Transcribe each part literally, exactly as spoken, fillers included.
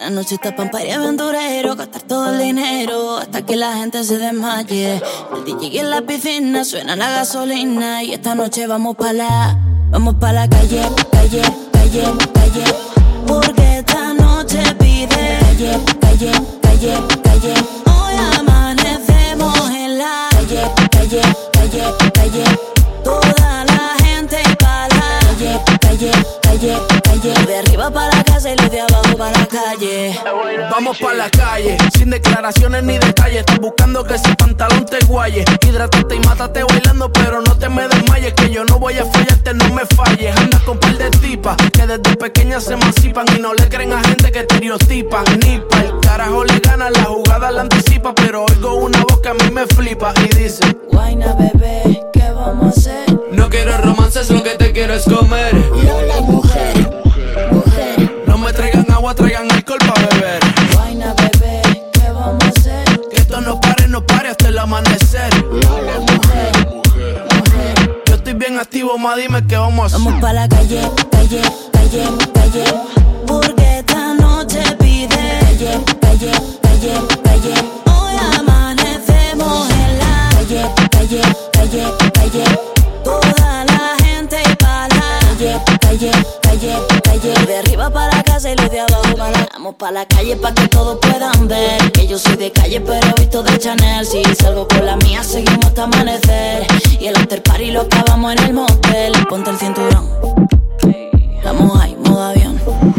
La noche está pa' un party aventurero, gastar todo el dinero hasta que la gente se desmaye. El D J en la piscina suena la gasolina y esta noche vamos pa' la, vamos pa' la calle, calle, calle, calle. Porque esta noche pide calle, calle, calle, calle. Hoy amanecemos en la calle, calle, calle, calle. Toda la gente pa' la calle, calle, calle, calle. De arriba para la casa y los de abajo para la calle. Vamos pa' la calle, sin declaraciones ni detalles. Estás buscando que ese pantalón te guaye. Hidrátate y mátate bailando, pero no te me desmayes. Que yo no voy a fallarte, no me falles. Andas con par de tipas que desde pequeñas se emancipan y no le creen a gente que estereotipan. Ni pa' el carajo le gana, la jugada la anticipa. Pero oigo una voz que a mí me flipa y dice: Guayna bebé, ¿qué vamos a hacer? No quiero romances, lo que te quiero es comer. Lola mujer, mujer. No me traigan agua, traigan alcohol pa' beber. Guayna bebé, ¿qué vamos a hacer? Que esto no pare, no pare hasta el amanecer. Lola mujer, mujer. Yo estoy bien activo, ma, dime qué vamos a hacer. Vamos pa' la calle, calle, calle, calle. Porque esta noche pide calle, calle, calle, calle. Hoy amanecemos en la calle, calle, calle, calle. Toda la gente pa' la calle, calle, calle, calle. De arriba para la casa y los de abajo para la... Vamos pa' la calle pa' que todos puedan ver que yo soy de calle pero visto de Chanel. Si salgo con la mía seguimos hasta amanecer. Y el after party lo acabamos en el motel. Ponte el cinturón, estamos ahí, modo avión.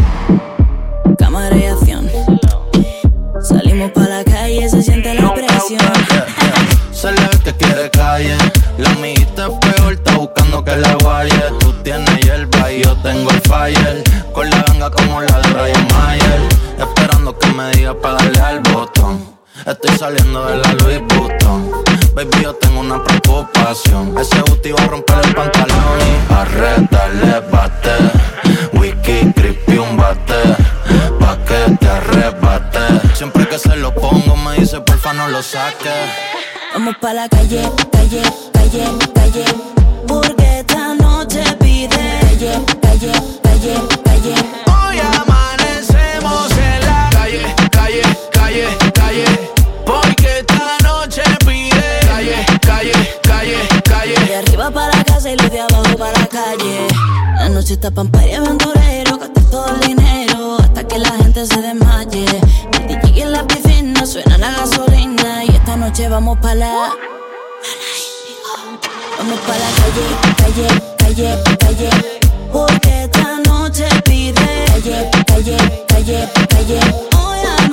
Cámara y acción. Salimos pa' la calle, se siente la presión. Se le ve que quiere calle. La amiguita es peor, está buscando que le guaye. Tú tienes hierba y yo tengo el fire. Con la ganga como la de Ryan Mayer. Esperando que me diga para darle al botón. Estoy saliendo de la Louis Vuitton. Baby, yo tengo una preocupación. Ese booty va a romper el pantalón y arrétale bate. Whisky, creepy, un bate. Pa' que te arrebate. Siempre que se lo pongo me dice porfa no lo saques. Vamos pa' la calle, calle, calle, calle. Porque esta noche pide calle, calle, calle, calle. Hoy amanecemos en la calle, calle, calle, calle. Porque esta noche pide calle, calle, calle, calle. De arriba para la casa y los de abajo para la calle. La noche está pa' un party aventurero, gastar todo el dinero hasta que la gente se desmaye. El D J en la piscina suena la gasolina y esta noche vamos pa' la... Vamos pa' la calle, calle, calle, calle. Porque esta noche pide calle, calle, calle, calle. Hoy